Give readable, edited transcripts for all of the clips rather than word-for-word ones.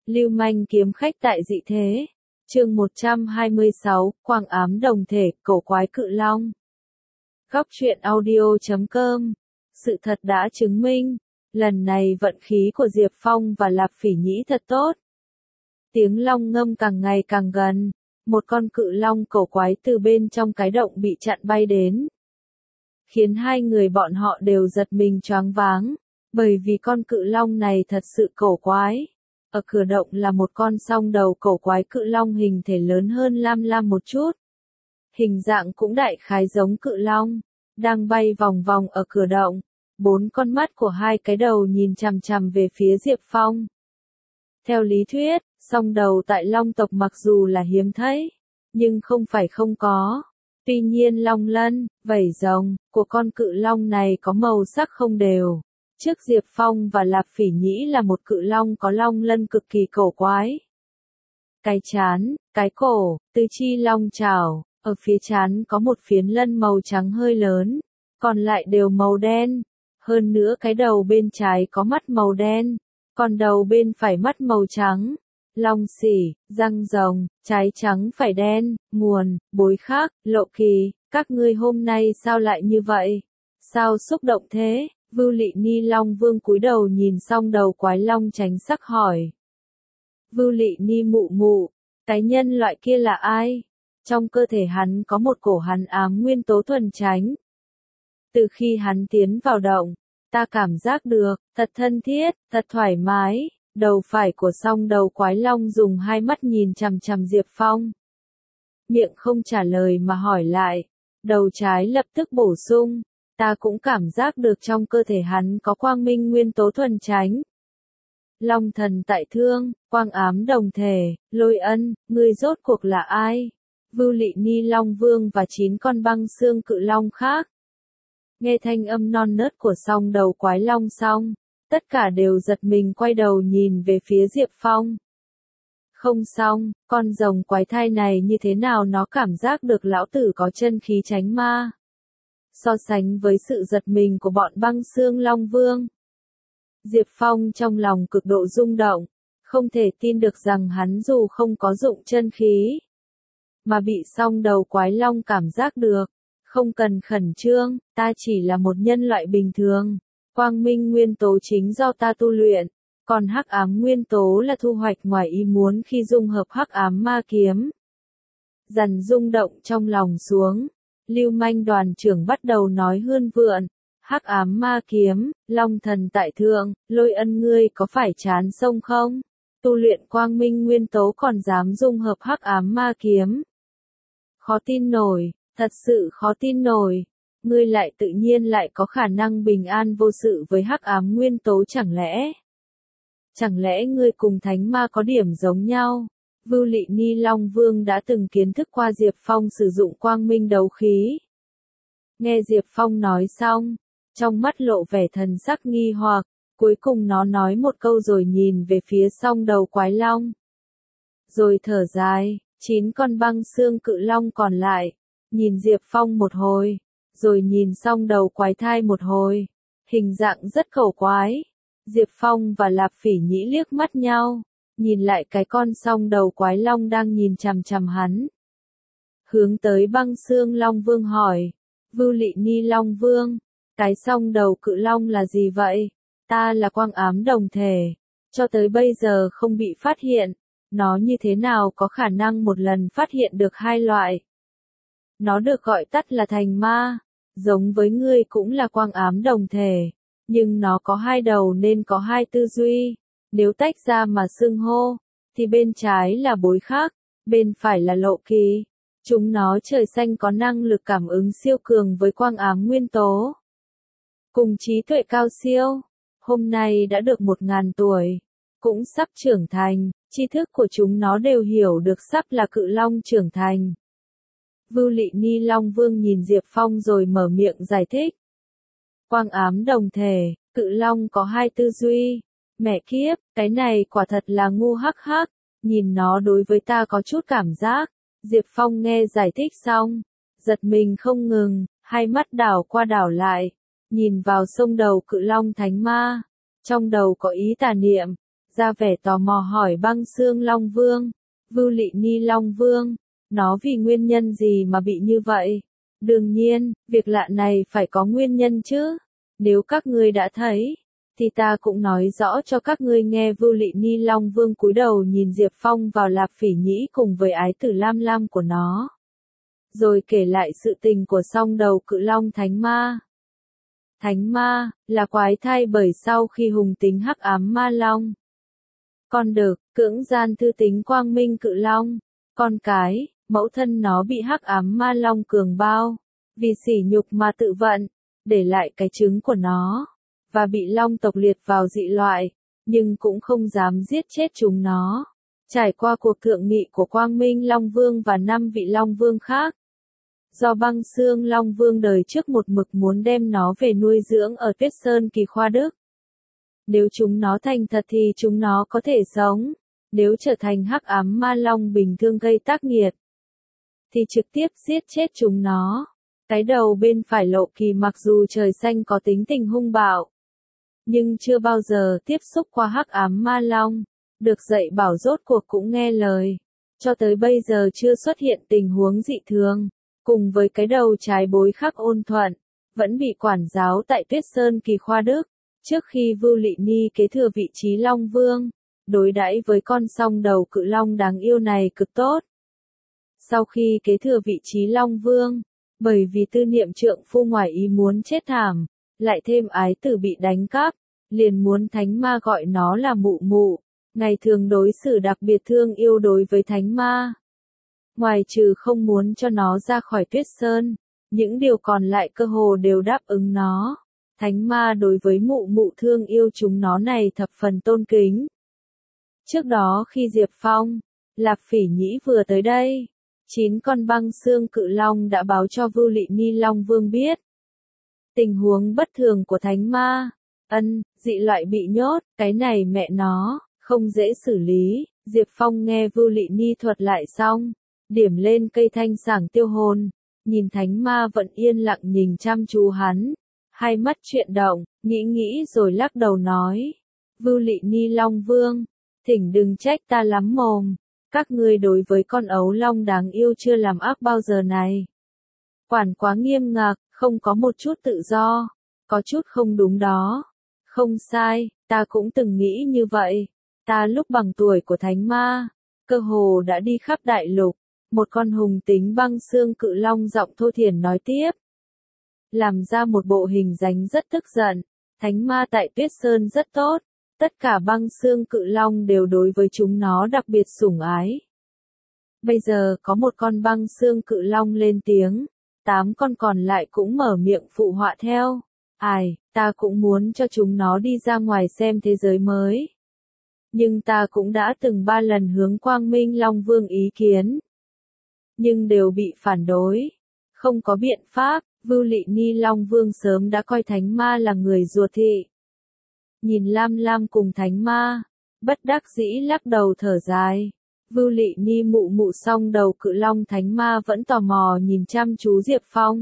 Lưu manh kiếm khách tại dị thế. Chương 126, Quang ám đồng thể, cổ quái cự long. Góc truyện audio.com. Sự thật đã chứng minh, lần này vận khí của Diệp Phong và Lạp Phỉ Nhĩ thật tốt. Tiếng long ngâm càng ngày càng gần, một con cự long cổ quái từ bên trong cái động bị chặn bay đến. Khiến hai người bọn họ đều giật mình choáng váng, bởi vì con cự long này thật sự cổ quái. Ở cửa động là một con song đầu cổ quái cự long hình thể lớn hơn Lam Lam một chút. Hình dạng cũng đại khái giống cự long, đang bay vòng vòng ở cửa động. Bốn con mắt của hai cái đầu nhìn chằm chằm về phía Diệp Phong. Theo lý thuyết, song đầu tại long tộc mặc dù là hiếm thấy, nhưng không phải không có. Tuy nhiên long lân, vảy rồng của con cự long này có màu sắc không đều. Trước Diệp Phong và Lạp Phỉ Nhĩ là một cự long có long lân cực kỳ cổ quái. Cái trán, cái cổ, tứ chi long chảo, ở phía trán có một phiến lân màu trắng hơi lớn, còn lại đều màu đen. Hơn nữa cái đầu bên trái có mắt màu đen, còn đầu bên phải mắt màu trắng. Long sỉ, răng rồng, trái trắng phải đen, nguồn, bối khác, Lộ Kỳ, các ngươi hôm nay sao lại như vậy? Sao xúc động thế? Vưu Lị Ni Long Vương cúi đầu nhìn xong đầu quái long tránh sắc hỏi. Vưu Lị Ni mụ mụ, cái nhân loại kia là ai? Trong cơ thể hắn có một cổ hàn ám nguyên tố thuần tránh. Từ khi hắn tiến vào động, ta cảm giác được, thật thân thiết, thật thoải mái. Đầu phải của song đầu quái long dùng hai mắt nhìn chằm chằm Diệp Phong. Miệng không trả lời mà hỏi lại. Đầu trái lập tức bổ sung. Ta cũng cảm giác được trong cơ thể hắn có quang minh nguyên tố thuần tránh. Long thần tại thương, quang ám đồng thể, Lôi Ân, ngươi rốt cuộc là ai? Vưu Lị Ni Long Vương và 9 con băng xương cự long khác. Nghe thanh âm non nớt của song đầu quái long xong, tất cả đều giật mình quay đầu nhìn về phía Diệp Phong. Không xong, con rồng quái thai này như thế nào nó cảm giác được lão tử có chân khí tránh ma. So sánh với sự giật mình của bọn băng xương Long Vương, Diệp Phong trong lòng cực độ rung động, không thể tin được rằng hắn dù không có dụng chân khí, mà bị song đầu quái long cảm giác được. Không cần khẩn trương, ta chỉ là một nhân loại bình thường. Quang minh nguyên tố chính do ta tu luyện, còn hắc ám nguyên tố là thu hoạch ngoài ý muốn khi dung hợp hắc ám ma kiếm. Dần rung động trong lòng xuống, Lưu manh đoàn trưởng bắt đầu nói hươn vượn. Hắc ám ma kiếm, long thần tại thượng, Lôi Ân ngươi có phải chán sông không? Tu luyện quang minh nguyên tố còn dám dung hợp hắc ám ma kiếm. Khó tin nổi, thật sự khó tin nổi. Ngươi lại tự nhiên lại có khả năng bình an vô sự với hắc ám nguyên tố chẳng lẽ? Chẳng lẽ ngươi cùng thánh ma có điểm giống nhau? Vưu Lị Ni Long Vương đã từng kiến thức qua Diệp Phong sử dụng quang minh đấu khí. Nghe Diệp Phong nói xong, trong mắt lộ vẻ thần sắc nghi hoặc, cuối cùng nó nói một câu rồi nhìn về phía song đầu quái long. Rồi thở dài, 9 con băng xương cự long còn lại, nhìn Diệp Phong một hồi, rồi nhìn song đầu quái thai một hồi, hình dạng rất cổ quái. Diệp Phong và Lạp Phỉ Nhĩ liếc mắt nhau, nhìn lại cái con song đầu quái long đang nhìn chằm chằm hắn. Hướng tới băng xương Long Vương hỏi, Vưu Lị Ni Long Vương, cái song đầu cự long là gì vậy? Ta là quang ám đồng thể, cho tới bây giờ không bị phát hiện, nó như thế nào có khả năng một lần phát hiện được hai loại? Nó được gọi tắt là thành ma, giống với ngươi cũng là quang ám đồng thể, nhưng nó có hai đầu nên có hai tư duy. Nếu tách ra mà xưng hô, thì bên trái là bối khác, bên phải là Lộ Kỳ. Chúng nó trời xanh có năng lực cảm ứng siêu cường với quang ám nguyên tố. Cùng trí tuệ cao siêu, hôm nay đã được 1000 tuổi, cũng sắp trưởng thành, tri thức của chúng nó đều hiểu được sắp là cự long trưởng thành. Vưu Lị Ni Long Vương nhìn Diệp Phong rồi mở miệng giải thích. Quang ám đồng thể, cự long có hai tư duy. Mẹ kiếp, cái này quả thật là ngu hắc hắc, nhìn nó đối với ta có chút cảm giác. Diệp Phong nghe giải thích xong, giật mình không ngừng, hai mắt đảo qua đảo lại, nhìn vào sông đầu cự long thánh ma. Trong đầu có ý tà niệm, ra vẻ tò mò hỏi Băng Xương Long Vương. Vưu Lị Ni Long Vương, nó vì nguyên nhân gì mà bị như vậy? Đương nhiên, việc lạ này phải có nguyên nhân chứ. Nếu các ngươi đã thấy, thì ta cũng nói rõ cho các ngươi nghe. Vưu Lị Ni Long Vương cúi đầu nhìn Diệp Phong vào Lạp Phỉ Nhĩ cùng với ái tử Lam Lam của nó. Rồi kể lại sự tình của song đầu cự long Thánh Ma. Thánh Ma, là quái thai bởi sau khi hùng tính hắc ám ma long. Con đực, cưỡng gian thư tính quang minh cự long. Con cái, mẫu thân nó bị hắc ám ma long cường bao. Vì sỉ nhục mà tự vận, để lại cái trứng của nó. Và bị long tộc liệt vào dị loại, nhưng cũng không dám giết chết chúng nó. Trải qua cuộc thượng nghị của Quang Minh Long Vương và 5 vị Long Vương khác. Do Băng Xương Long Vương đời trước một mực muốn đem nó về nuôi dưỡng ở Tuyết Sơn Kỳ Khoa Đức. Nếu chúng nó thành thật thì chúng nó có thể sống. Nếu trở thành hắc ám ma long bình thường gây tác nghiệt, thì trực tiếp giết chết chúng nó. Cái đầu bên phải Lộ Kỳ mặc dù trời xanh có tính tình hung bạo, nhưng chưa bao giờ tiếp xúc qua hắc ám ma long. Được dạy bảo rốt cuộc cũng nghe lời. Cho tới bây giờ chưa xuất hiện tình huống dị thường. Cùng với cái đầu trái bối khắc ôn thuận, vẫn bị quản giáo tại Tuyết Sơn Kỳ Khoa Đức. Trước khi Vưu Lị Ni kế thừa vị trí Long Vương, đối đãi với con song đầu cự long đáng yêu này cực tốt. Sau khi kế thừa vị trí Long Vương, bởi vì tư niệm trượng phu ngoài ý muốn chết thảm, lại thêm ái tử bị đánh cắp, liền muốn Thánh Ma gọi nó là mụ mụ, ngày thường đối xử đặc biệt thương yêu đối với Thánh Ma. Ngoài trừ không muốn cho nó ra khỏi Tuyết Sơn, những điều còn lại cơ hồ đều đáp ứng nó. Thánh Ma đối với mụ mụ thương yêu chúng nó này thập phần tôn kính. Trước đó khi Diệp Phong, Lạp Phỉ Nhĩ vừa tới đây, 9 con băng xương cự long đã báo cho Vưu Lị Ni Long Vương biết. Tình huống bất thường của Thánh Ma, dị loại bị nhốt, cái này mẹ nó, không dễ xử lý. Diệp Phong nghe Vưu Lị Ni thuật lại xong, điểm lên cây thanh sảng tiêu hồn, nhìn Thánh Ma vẫn yên lặng nhìn chăm chú hắn, hai mắt chuyển động, nghĩ rồi lắc đầu nói. Vưu Lị Ni Long Vương, thỉnh đừng trách ta lắm mồm, các ngươi đối với con ấu long đáng yêu chưa làm ác bao giờ này. Quản quá nghiêm ngặt, không có một chút tự do, có chút không đúng đó. Không sai, ta cũng từng nghĩ như vậy. Ta lúc bằng tuổi của Thánh Ma, cơ hồ đã đi khắp đại lục. Một con hùng tính băng xương cự long giọng thô thiển nói tiếp. Làm ra một bộ hình dáng rất tức giận. Thánh Ma tại Tuyết Sơn rất tốt. Tất cả băng xương cự long đều đối với chúng nó đặc biệt sủng ái. Bây giờ có một con băng xương cự long lên tiếng. 8 con còn lại cũng mở miệng phụ họa theo. Ai, ta cũng muốn cho chúng nó đi ra ngoài xem thế giới mới. Nhưng ta cũng đã từng 3 lần hướng Quang Minh Long Vương ý kiến. Nhưng đều bị phản đối. Không có biện pháp, Vưu Lị Ni Long Vương sớm đã coi Thánh Ma là người ruột thị. Nhìn Lam Lam cùng Thánh Ma, bất đắc dĩ lắc đầu thở dài. Vưu Lị Ni mụ mụ song đầu cự long Thánh Ma vẫn tò mò nhìn chăm chú Diệp Phong.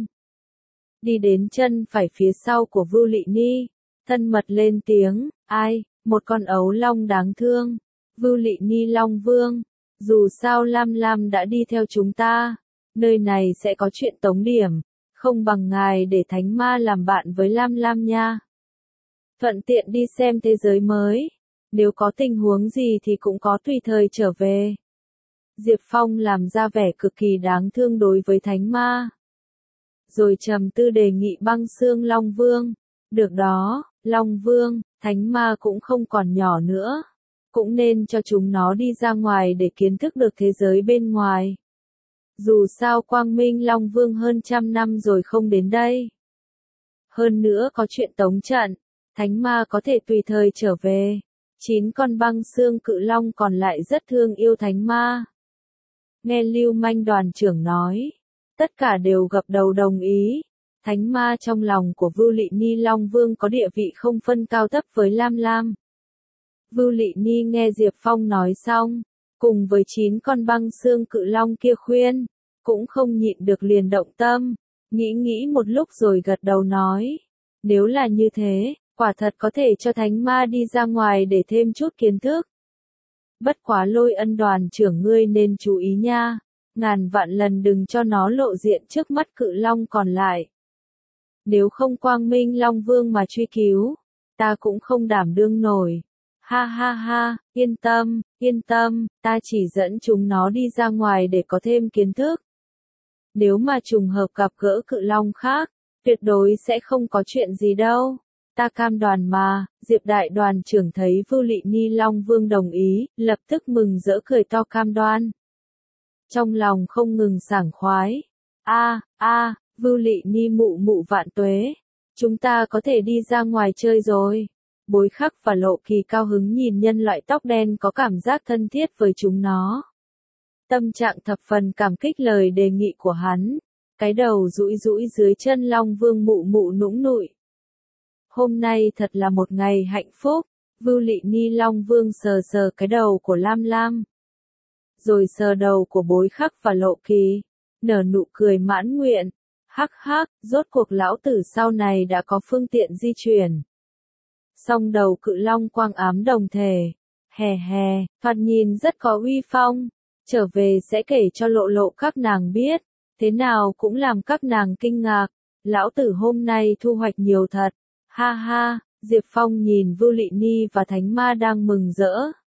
Đi đến chân phải phía sau của Vưu Lị Ni, thân mật lên tiếng, ai, một con ấu long đáng thương. Vưu Lị Ni Long Vương, dù sao Lam Lam đã đi theo chúng ta, nơi này sẽ có chuyện tống điểm, không bằng ngài để Thánh Ma làm bạn với Lam Lam nha. Thuận tiện đi xem thế giới mới, nếu có tình huống gì thì cũng có tùy thời trở về. Diệp Phong làm ra vẻ cực kỳ đáng thương đối với Thánh Ma. Rồi trầm tư đề nghị băng xương Long Vương. Được đó, Long Vương, Thánh Ma cũng không còn nhỏ nữa. Cũng nên cho chúng nó đi ra ngoài để kiến thức được thế giới bên ngoài. Dù sao Quang Minh Long Vương hơn 100 năm rồi không đến đây. Hơn nữa có chuyện tống trận, Thánh Ma có thể tùy thời trở về. 9 con băng xương cự long còn lại rất thương yêu Thánh Ma. Nghe Lưu Manh đoàn trưởng nói, tất cả đều gật đầu đồng ý. Thánh Ma trong lòng của Vưu Lị Ni Long Vương có địa vị không phân cao thấp với Lam Lam. Vưu Lị Ni nghe Diệp Phong nói xong, cùng với 9 con băng xương cự long kia khuyên, cũng không nhịn được liền động tâm, nghĩ một lúc rồi gật đầu nói, nếu là như thế, Quả thật có thể cho thánh ma đi ra ngoài để thêm chút kiến thức. Bất quá Lôi Ân đoàn trưởng ngươi nên chú ý nha, ngàn vạn lần đừng cho nó lộ diện trước mắt cự long còn lại. Nếu không Quang Minh Long Vương mà truy cứu, ta cũng không đảm đương nổi. Ha ha ha, yên tâm, ta chỉ dẫn chúng nó đi ra ngoài để có thêm kiến thức. Nếu mà trùng hợp gặp gỡ cự long khác, tuyệt đối sẽ không có chuyện gì đâu. Ta cam đoan mà. Diệp đại đoàn trưởng thấy Vưu Lị Ni Long Vương đồng ý, lập tức mừng rỡ cười to cam đoan. Trong lòng không ngừng sảng khoái. Vưu Lị Ni mụ mụ vạn tuế. Chúng ta có thể đi ra ngoài chơi rồi. Bối Khắc và Lộ Kỳ cao hứng nhìn nhân loại tóc đen có cảm giác thân thiết với chúng nó. Tâm trạng thập phần cảm kích lời đề nghị của hắn. Cái đầu rũi rũi dưới chân Long Vương mụ mụ nũng nụi. Hôm nay thật là một ngày hạnh phúc. Vưu Lị Ni Long Vương sờ sờ cái đầu của Lam Lam. Rồi sờ đầu của Bối Khắc và Lộ Kỳ. Nở nụ cười mãn nguyện. Hắc hắc, rốt cuộc lão tử sau này đã có phương tiện di chuyển. Song đầu cự long quang ám đồng thể. Hè hè, thoạt nhìn rất có uy phong. Trở về sẽ kể cho lộ lộ các nàng biết. Thế nào cũng làm các nàng kinh ngạc. Lão tử hôm nay thu hoạch nhiều thật. Ha ha, Diệp Phong nhìn Vưu Lị Ni và Thánh Ma đang mừng rỡ.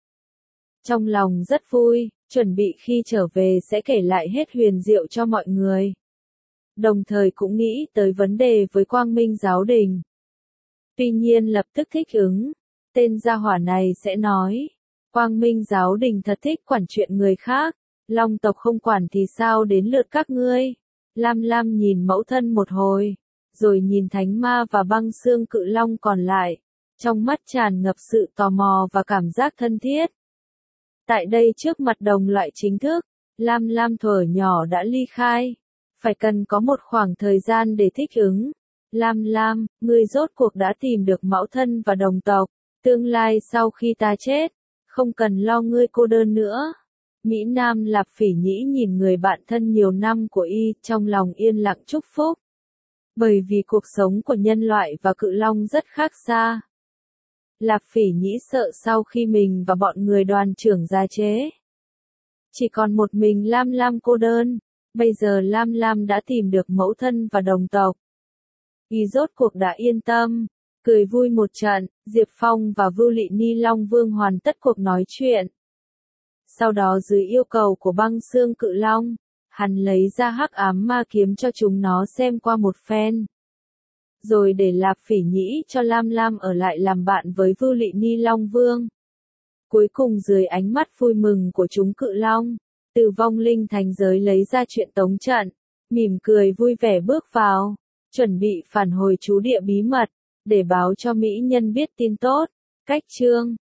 Trong lòng rất vui, chuẩn bị khi trở về sẽ kể lại hết huyền diệu cho mọi người. Đồng thời cũng nghĩ tới vấn đề với Quang Minh Giáo Đình. Tuy nhiên lập tức thích ứng, tên gia hỏa này sẽ nói, Quang Minh Giáo Đình thật thích quản chuyện người khác, Long tộc không quản thì sao đến lượt các ngươi. Lam Lam nhìn mẫu thân một hồi, rồi nhìn Thánh Ma và Băng Xương Cự Long còn lại, trong mắt tràn ngập sự tò mò và cảm giác thân thiết. Tại đây trước mặt đồng loại chính thức, Lam Lam thuở nhỏ đã ly khai, phải cần có một khoảng thời gian để thích ứng. Lam Lam, ngươi rốt cuộc đã tìm được mẫu thân và đồng tộc, tương lai sau khi ta chết, không cần lo ngươi cô đơn nữa. Mỹ Nam Lạp Phỉ Nhĩ nhìn người bạn thân nhiều năm của y, trong lòng yên lặng chúc phúc. Bởi vì cuộc sống của nhân loại và cự long rất khác xa. Lạp Phỉ Nhĩ sợ sau khi mình và bọn người đoàn trưởng già chế, chỉ còn một mình Lam Lam cô đơn. Bây giờ Lam Lam đã tìm được mẫu thân và đồng tộc. Y rốt cuộc đã yên tâm, cười vui một trận. Diệp Phong và Vưu Lị Ni Long Vương hoàn tất cuộc nói chuyện. Sau đó dưới yêu cầu của Băng Xương Cự Long, hắn lấy ra Hắc Ám Ma Kiếm cho chúng nó xem qua một phen. Rồi để Lạp Phỉ Nhĩ cho Lam Lam ở lại làm bạn với Vưu Lị Ni Long Vương. Cuối cùng dưới ánh mắt vui mừng của chúng cự long, từ vong linh thành giới lấy ra chuyện tống trận, mỉm cười vui vẻ bước vào, chuẩn bị phản hồi trú địa bí mật, để báo cho mỹ nhân biết tin tốt. Cách chương